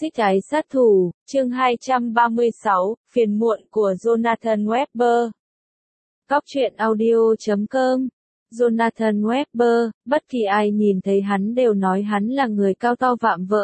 Toxic ái sát thủ, chương 236, phiền muộn của Jonathan Webber. Góc truyện audio.com. Jonathan Webber, bất kỳ ai nhìn thấy hắn đều nói hắn là người cao to vạm vỡ.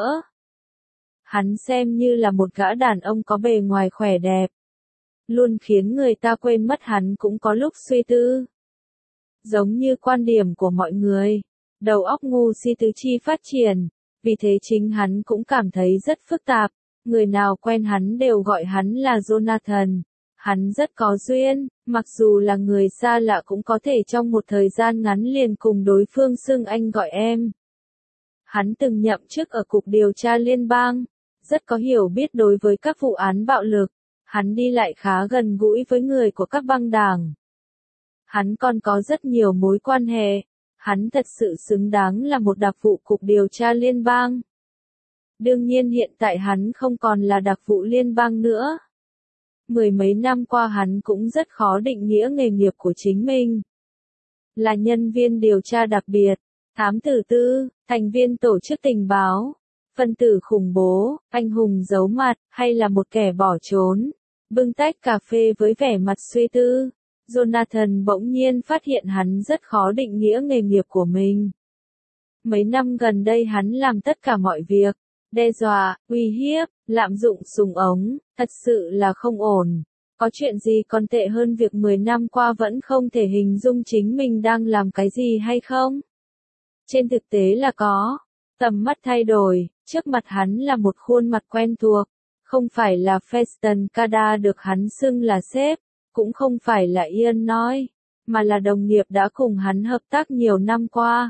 Hắn xem như là một gã đàn ông có bề ngoài khỏe đẹp. Luôn khiến người ta quên mất hắn cũng có lúc suy tư. Giống như quan điểm của mọi người, đầu óc ngu si tứ chi phát triển. Vì thế chính hắn cũng cảm thấy rất phức tạp, người nào quen hắn đều gọi hắn là Jonathan. Hắn rất có duyên, mặc dù là người xa lạ cũng có thể trong một thời gian ngắn liền cùng đối phương xưng anh gọi em. Hắn từng nhậm chức ở Cục Điều tra Liên bang, rất có hiểu biết đối với các vụ án bạo lực, hắn đi lại khá gần gũi với người của các băng đảng. Hắn còn có rất nhiều mối quan hệ. Hắn thật sự xứng đáng là một đặc vụ Cục Điều tra Liên bang. Đương nhiên hiện tại hắn không còn là đặc vụ liên bang nữa. Mười mấy năm qua hắn cũng rất khó định nghĩa nghề nghiệp của chính mình. Là nhân viên điều tra đặc biệt, thám tử tư, thành viên tổ chức tình báo, phân tử khủng bố, anh hùng giấu mặt, hay là một kẻ bỏ trốn. Bưng tách cà phê với vẻ mặt suy tư. Jonathan bỗng nhiên phát hiện hắn rất khó định nghĩa nghề nghiệp của mình. Mấy năm gần đây hắn làm tất cả mọi việc, đe dọa, uy hiếp, lạm dụng súng ống, thật sự là không ổn. Có chuyện gì còn tệ hơn việc 10 năm qua vẫn không thể hình dung chính mình đang làm cái gì hay không? Trên thực tế là có. Tầm mắt thay đổi, trước mặt hắn là một khuôn mặt quen thuộc, không phải là Feston Kada được hắn xưng là sếp. Cũng không phải là Ian nói, mà là đồng nghiệp đã cùng hắn hợp tác nhiều năm qua.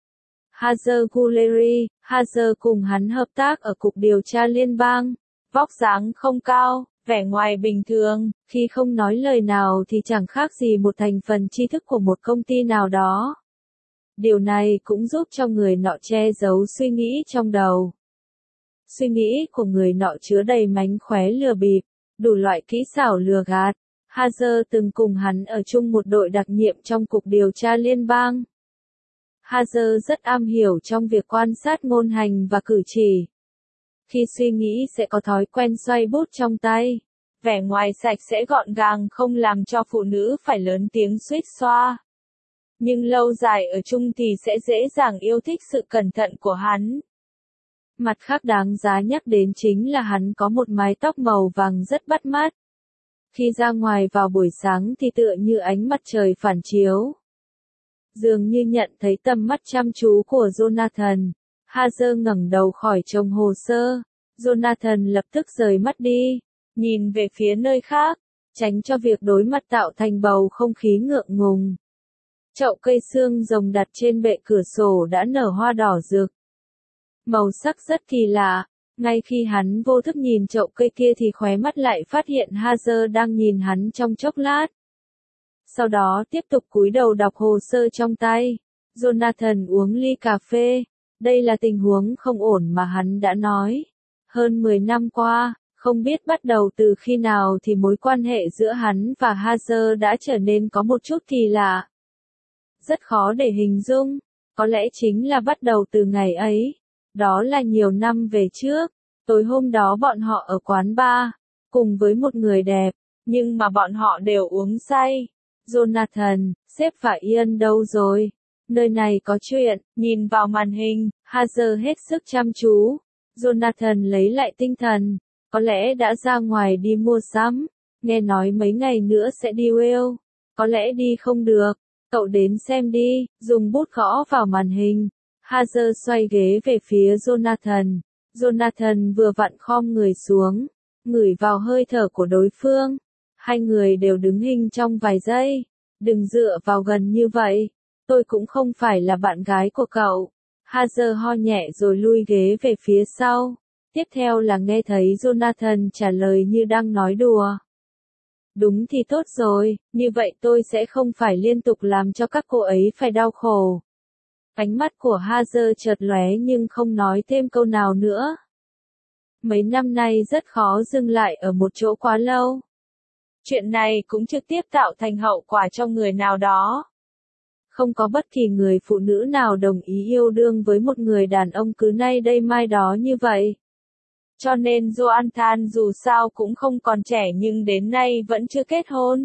Hazer Guleri, Hazer cùng hắn hợp tác ở Cục Điều tra Liên bang, vóc dáng không cao, vẻ ngoài bình thường, khi không nói lời nào thì chẳng khác gì một thành phần tri thức của một công ty nào đó. Điều này cũng giúp cho người nọ che giấu suy nghĩ trong đầu. Suy nghĩ của người nọ chứa đầy mánh khóe lừa bịp, đủ loại kỹ xảo lừa gạt. Hazer từng cùng hắn ở chung một đội đặc nhiệm trong Cục Điều tra Liên bang. Hazer rất am hiểu trong việc quan sát ngôn hành và cử chỉ. Khi suy nghĩ sẽ có thói quen xoay bút trong tay. Vẻ ngoài sạch sẽ gọn gàng không làm cho phụ nữ phải lớn tiếng xuýt xoa. Nhưng lâu dài ở chung thì sẽ dễ dàng yêu thích sự cẩn thận của hắn. Mặt khác đáng giá nhắc đến chính là hắn có một mái tóc màu vàng rất bắt mắt. Khi ra ngoài vào buổi sáng thì tựa như ánh mặt trời phản chiếu. Dường như nhận thấy tầm mắt chăm chú của Jonathan, Hazer ngẩng đầu khỏi chồng hồ sơ. Jonathan lập tức rời mắt đi, nhìn về phía nơi khác, tránh cho việc đối mặt tạo thành bầu không khí ngượng ngùng. Chậu cây xương rồng đặt trên bệ cửa sổ đã nở hoa đỏ rực. Màu sắc rất kỳ lạ. Ngay khi hắn vô thức nhìn chậu cây kia thì khóe mắt lại phát hiện Hazer đang nhìn hắn trong chốc lát. Sau đó tiếp tục cúi đầu đọc hồ sơ trong tay. Jonathan uống ly cà phê. Đây là tình huống không ổn mà hắn đã nói. Hơn 10 năm qua, không biết bắt đầu từ khi nào thì mối quan hệ giữa hắn và Hazer đã trở nên có một chút kỳ lạ. Rất khó để hình dung. Có lẽ chính là bắt đầu từ ngày ấy. Đó là nhiều năm về trước, tối hôm đó bọn họ ở quán bar, cùng với một người đẹp, nhưng mà bọn họ đều uống say. Jonathan, sếp và Ian đâu rồi? Nơi này có chuyện, nhìn vào màn hình, Hazer hết sức chăm chú. Jonathan lấy lại tinh thần, có lẽ đã ra ngoài đi mua sắm, nghe nói mấy ngày nữa sẽ đi Wales, có lẽ đi không được, cậu đến xem đi, dùng bút gõ vào màn hình. Hazer xoay ghế về phía Jonathan. Jonathan vừa vặn khom người xuống, ngửi vào hơi thở của đối phương. Hai người đều đứng hình trong vài giây. Đừng dựa vào gần như vậy. Tôi cũng không phải là bạn gái của cậu. Hazer ho nhẹ rồi lui ghế về phía sau. Tiếp theo là nghe thấy Jonathan trả lời như đang nói đùa. Đúng thì tốt rồi, như vậy tôi sẽ không phải liên tục làm cho các cô ấy phải đau khổ. Ánh mắt của Hazer chợt lóe nhưng không nói thêm câu nào nữa. Mấy năm nay rất khó dừng lại ở một chỗ quá lâu. Chuyện này cũng trực tiếp tạo thành hậu quả cho người nào đó. Không có bất kỳ người phụ nữ nào đồng ý yêu đương với một người đàn ông cứ nay đây mai đó như vậy. Cho nên Jonathan dù sao cũng không còn trẻ nhưng đến nay vẫn chưa kết hôn.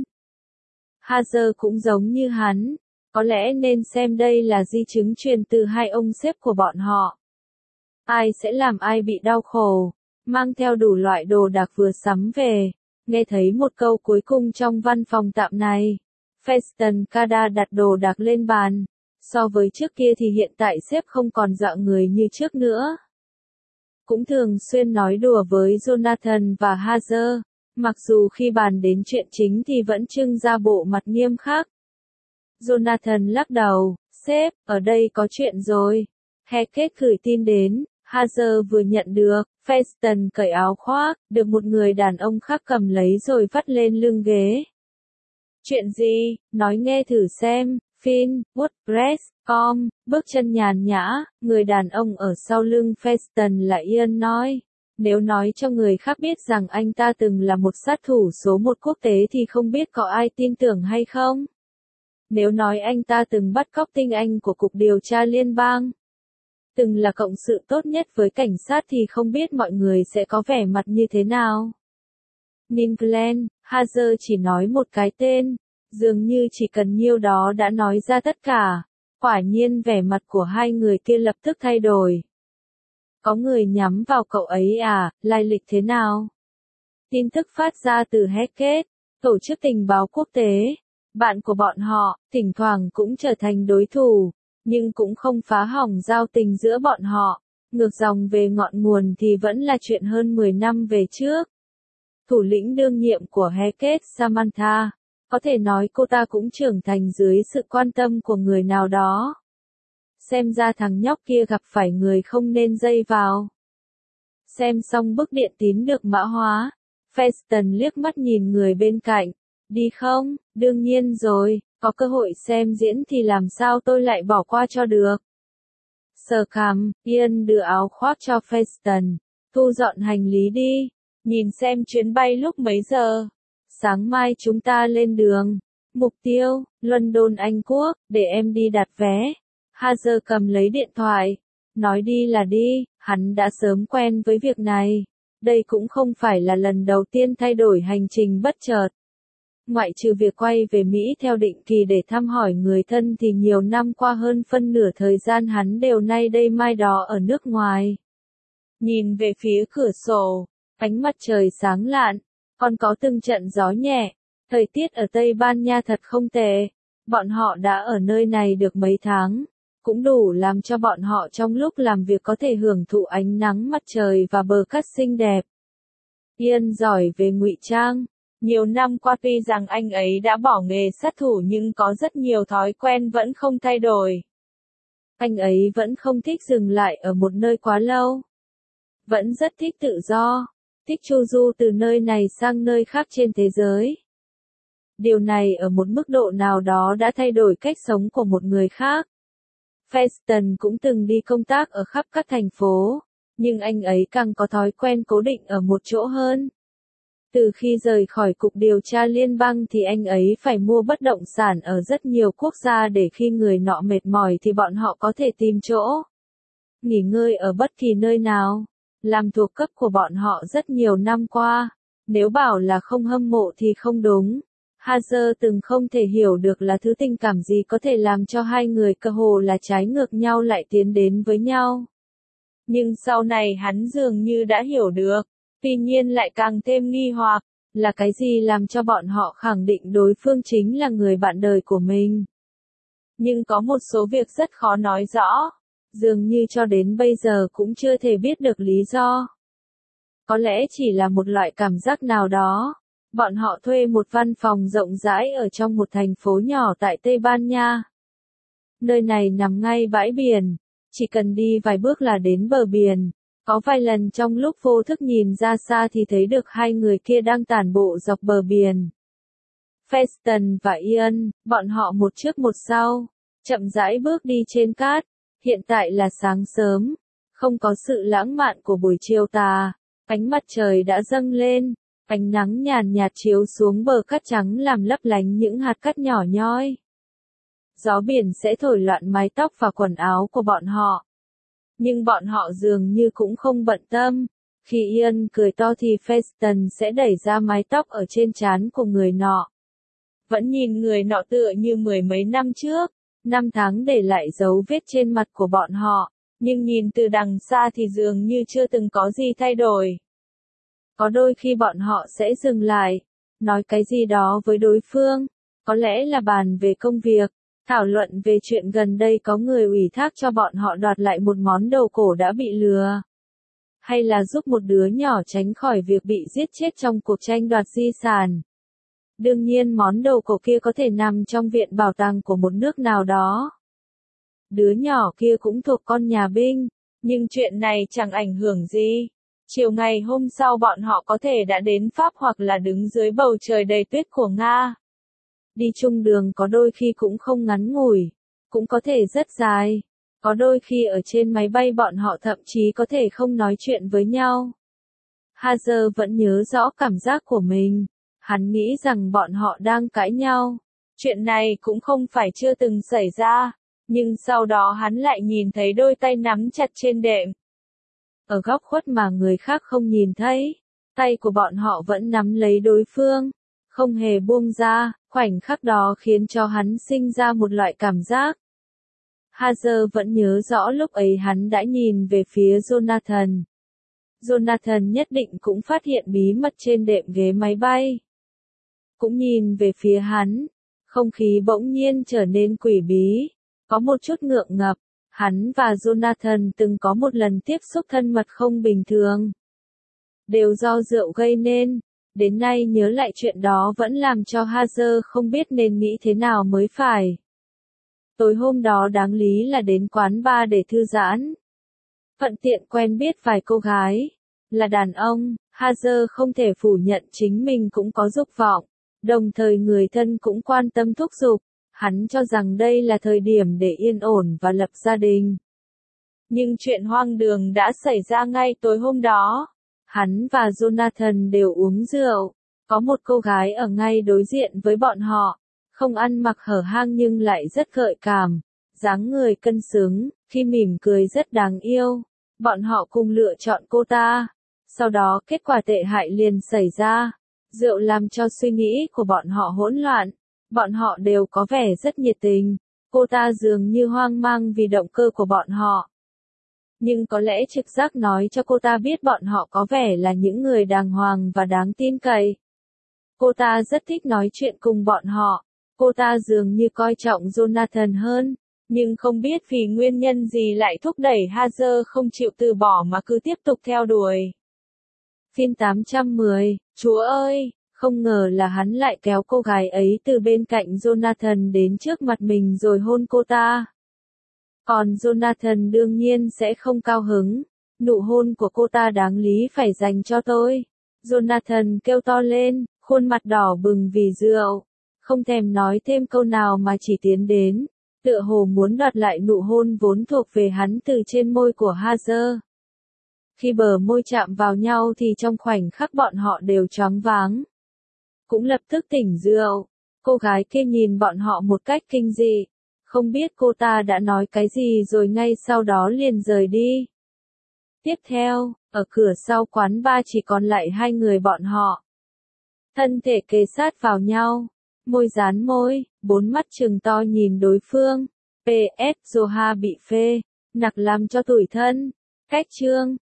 Hazel cũng giống như hắn, có lẽ nên xem đây là di chứng truyền từ hai ông sếp của bọn họ. Ai sẽ làm ai bị đau khổ, mang theo đủ loại đồ đạc vừa sắm về. Nghe thấy một câu cuối cùng trong văn phòng tạm này. Feston Kada đặt đồ đạc lên bàn. So với trước kia thì hiện tại sếp không còn dạng người như trước nữa. Cũng thường xuyên nói đùa với Jonathan và Hazel. Mặc dù khi bàn đến chuyện chính thì vẫn trưng ra bộ mặt nghiêm khắc. Jonathan lắc đầu, sếp, ở đây có chuyện rồi. Hackett gửi tin đến, Hazel vừa nhận được, Feston cởi áo khoác, được một người đàn ông khác cầm lấy rồi vắt lên lưng ghế. Chuyện gì, nói nghe thử xem, Finn, WordPress.com, bước chân nhàn nhã, người đàn ông ở sau lưng Feston là Ian nói. Nếu nói cho người khác biết rằng anh ta từng là một sát thủ số 1 quốc tế thì không biết có ai tin tưởng hay không? Nếu nói anh ta từng bắt cóc tinh anh của Cục Điều tra Liên bang, từng là cộng sự tốt nhất với cảnh sát thì không biết mọi người sẽ có vẻ mặt như thế nào? Ninh-Glenn, Hazel chỉ nói một cái tên, dường như chỉ cần nhiêu đó đã nói ra tất cả. Quả nhiên vẻ mặt của hai người kia lập tức thay đổi. Có người nhắm vào cậu ấy à, lai lịch thế nào? Tin tức phát ra từ Hackett, tổ chức tình báo quốc tế. Bạn của bọn họ, thỉnh thoảng cũng trở thành đối thủ, nhưng cũng không phá hỏng giao tình giữa bọn họ. Ngược dòng về ngọn nguồn thì vẫn là chuyện hơn 10 năm về trước. Thủ lĩnh đương nhiệm của Hackett, Samantha, có thể nói cô ta cũng trưởng thành dưới sự quan tâm của người nào đó. Xem ra thằng nhóc kia gặp phải người không nên dây vào. Xem xong bức điện tín được mã hóa, Feston liếc mắt nhìn người bên cạnh. Đi không? Đương nhiên rồi, có cơ hội xem diễn thì làm sao tôi lại bỏ qua cho được. Sờ cằm, Ian đưa áo khoác cho Feston. Thu dọn hành lý đi. Nhìn xem chuyến bay lúc mấy giờ. Sáng mai chúng ta lên đường. Mục tiêu, London Anh Quốc, để em đi đặt vé. Hazel cầm lấy điện thoại. Nói đi là đi, hắn đã sớm quen với việc này. Đây cũng không phải là lần đầu tiên thay đổi hành trình bất chợt. Ngoại trừ việc quay về Mỹ theo định kỳ để thăm hỏi người thân thì nhiều năm qua hơn phân nửa thời gian hắn đều nay đây mai đó ở nước ngoài. Nhìn về phía cửa sổ, ánh mặt trời sáng lạn, còn có từng trận gió nhẹ. Thời tiết ở Tây Ban Nha thật không tệ. Bọn họ đã ở nơi này được mấy tháng, cũng đủ làm cho bọn họ trong lúc làm việc có thể hưởng thụ ánh nắng mặt trời và bờ cát xinh đẹp. Ian giỏi về ngụy trang. Nhiều năm qua tuy rằng anh ấy đã bỏ nghề sát thủ nhưng có rất nhiều thói quen vẫn không thay đổi. Anh ấy vẫn không thích dừng lại ở một nơi quá lâu. Vẫn rất thích tự do, thích chu du từ nơi này sang nơi khác trên thế giới. Điều này ở một mức độ nào đó đã thay đổi cách sống của một người khác. Feston cũng từng đi công tác ở khắp các thành phố, nhưng anh ấy càng có thói quen cố định ở một chỗ hơn. Từ khi rời khỏi Cục Điều tra Liên bang thì anh ấy phải mua bất động sản ở rất nhiều quốc gia để khi người nọ mệt mỏi thì bọn họ có thể tìm chỗ nghỉ ngơi ở bất kỳ nơi nào. Làm thuộc cấp của bọn họ rất nhiều năm qua. Nếu bảo là không hâm mộ thì không đúng. Hazel từng không thể hiểu được là thứ tình cảm gì có thể làm cho hai người cơ hồ là trái ngược nhau lại tiến đến với nhau. Nhưng sau này hắn dường như đã hiểu được. Tuy nhiên lại càng thêm nghi hoặc, là cái gì làm cho bọn họ khẳng định đối phương chính là người bạn đời của mình. Nhưng có một số việc rất khó nói rõ, dường như cho đến bây giờ cũng chưa thể biết được lý do. Có lẽ chỉ là một loại cảm giác nào đó. Bọn họ thuê một văn phòng rộng rãi ở trong một thành phố nhỏ tại Tây Ban Nha. Nơi này nằm ngay bãi biển, chỉ cần đi vài bước là đến bờ biển. Có vài lần trong lúc vô thức nhìn ra xa thì thấy được hai người kia đang tản bộ dọc bờ biển. Feston và Ian, bọn họ một trước một sau, chậm rãi bước đi trên cát. Hiện tại là sáng sớm, không có sự lãng mạn của buổi chiều tà. Ánh mặt trời đã dâng lên, ánh nắng nhàn nhạt chiếu xuống bờ cát trắng làm lấp lánh những hạt cát nhỏ nhoi. Gió biển sẽ thổi loạn mái tóc và quần áo của bọn họ. Nhưng bọn họ dường như cũng không bận tâm. Khi Ian cười to thì Feston sẽ đẩy ra mái tóc ở trên trán của người nọ. Vẫn nhìn người nọ tựa như mười mấy năm trước, năm tháng để lại dấu vết trên mặt của bọn họ, nhưng nhìn từ đằng xa thì dường như chưa từng có gì thay đổi. Có đôi khi bọn họ sẽ dừng lại, nói cái gì đó với đối phương, có lẽ là bàn về công việc, thảo luận về chuyện gần đây có người ủy thác cho bọn họ đoạt lại một món đồ cổ đã bị lừa. Hay là giúp một đứa nhỏ tránh khỏi việc bị giết chết trong cuộc tranh đoạt di sản. Đương nhiên món đồ cổ kia có thể nằm trong viện bảo tàng của một nước nào đó. Đứa nhỏ kia cũng thuộc con nhà binh, nhưng chuyện này chẳng ảnh hưởng gì. Chiều ngày hôm sau bọn họ có thể đã đến Pháp hoặc là đứng dưới bầu trời đầy tuyết của Nga. Đi chung đường có đôi khi cũng không ngắn ngủi, cũng có thể rất dài. Có đôi khi ở trên máy bay bọn họ thậm chí có thể không nói chuyện với nhau. Hazel vẫn nhớ rõ cảm giác của mình. Hắn nghĩ rằng bọn họ đang cãi nhau. Chuyện này cũng không phải chưa từng xảy ra, nhưng sau đó hắn lại nhìn thấy đôi tay nắm chặt trên đệm. Ở góc khuất mà người khác không nhìn thấy, tay của bọn họ vẫn nắm lấy đối phương, không hề buông ra, khoảnh khắc đó khiến cho hắn sinh ra một loại cảm giác. Hazel vẫn nhớ rõ lúc ấy hắn đã nhìn về phía Jonathan. Jonathan nhất định cũng phát hiện bí mật trên đệm ghế máy bay. Cũng nhìn về phía hắn, không khí bỗng nhiên trở nên quỷ bí, có một chút ngượng ngập. Hắn và Jonathan từng có một lần tiếp xúc thân mật không bình thường. Đều do rượu gây nên, đến nay nhớ lại chuyện đó vẫn làm cho Hazel không biết nên nghĩ thế nào mới phải. Tối hôm đó đáng lý là đến quán bar để thư giãn. Thuận tiện quen biết vài cô gái. Là đàn ông, Hazel không thể phủ nhận chính mình cũng có dục vọng. Đồng thời người thân cũng quan tâm thúc giục. Hắn cho rằng đây là thời điểm để yên ổn và lập gia đình. Nhưng chuyện hoang đường đã xảy ra ngay tối hôm đó. Hắn và Jonathan đều uống rượu. Có một cô gái ở ngay đối diện với bọn họ. Không ăn mặc hở hang nhưng lại rất gợi cảm. Dáng người cân xứng, khi mỉm cười rất đáng yêu. Bọn họ cùng lựa chọn cô ta. Sau đó kết quả tệ hại liền xảy ra. Rượu làm cho suy nghĩ của bọn họ hỗn loạn. Bọn họ đều có vẻ rất nhiệt tình. Cô ta dường như hoang mang vì động cơ của bọn họ. Nhưng có lẽ trực giác nói cho cô ta biết bọn họ có vẻ là những người đàng hoàng và đáng tin cậy. Cô ta rất thích nói chuyện cùng bọn họ. Cô ta dường như coi trọng Jonathan hơn. Nhưng không biết vì nguyên nhân gì lại thúc đẩy Hazel không chịu từ bỏ mà cứ tiếp tục theo đuổi. Phim 810, Chúa ơi! Không ngờ là hắn lại kéo cô gái ấy từ bên cạnh Jonathan đến trước mặt mình rồi hôn cô ta. Còn Jonathan đương nhiên sẽ không cao hứng. Nụ hôn của cô ta đáng lý phải dành cho tôi. Jonathan kêu to lên, khuôn mặt đỏ bừng vì rượu. Không thèm nói thêm câu nào mà chỉ tiến đến. Tựa hồ muốn đoạt lại nụ hôn vốn thuộc về hắn từ trên môi của Hazel. Khi bờ môi chạm vào nhau thì trong khoảnh khắc bọn họ đều choáng váng. Cũng lập tức tỉnh rượu. Cô gái kia nhìn bọn họ một cách kinh dị. Không biết cô ta đã nói cái gì rồi ngay sau đó liền rời đi. Tiếp theo, ở cửa sau quán bar chỉ còn lại hai người bọn họ. Thân thể kề sát vào nhau. Môi dán môi, bốn mắt trừng to nhìn đối phương. P.S. Joha bị phê. Nặc làm cho tủi thân. Cách chương.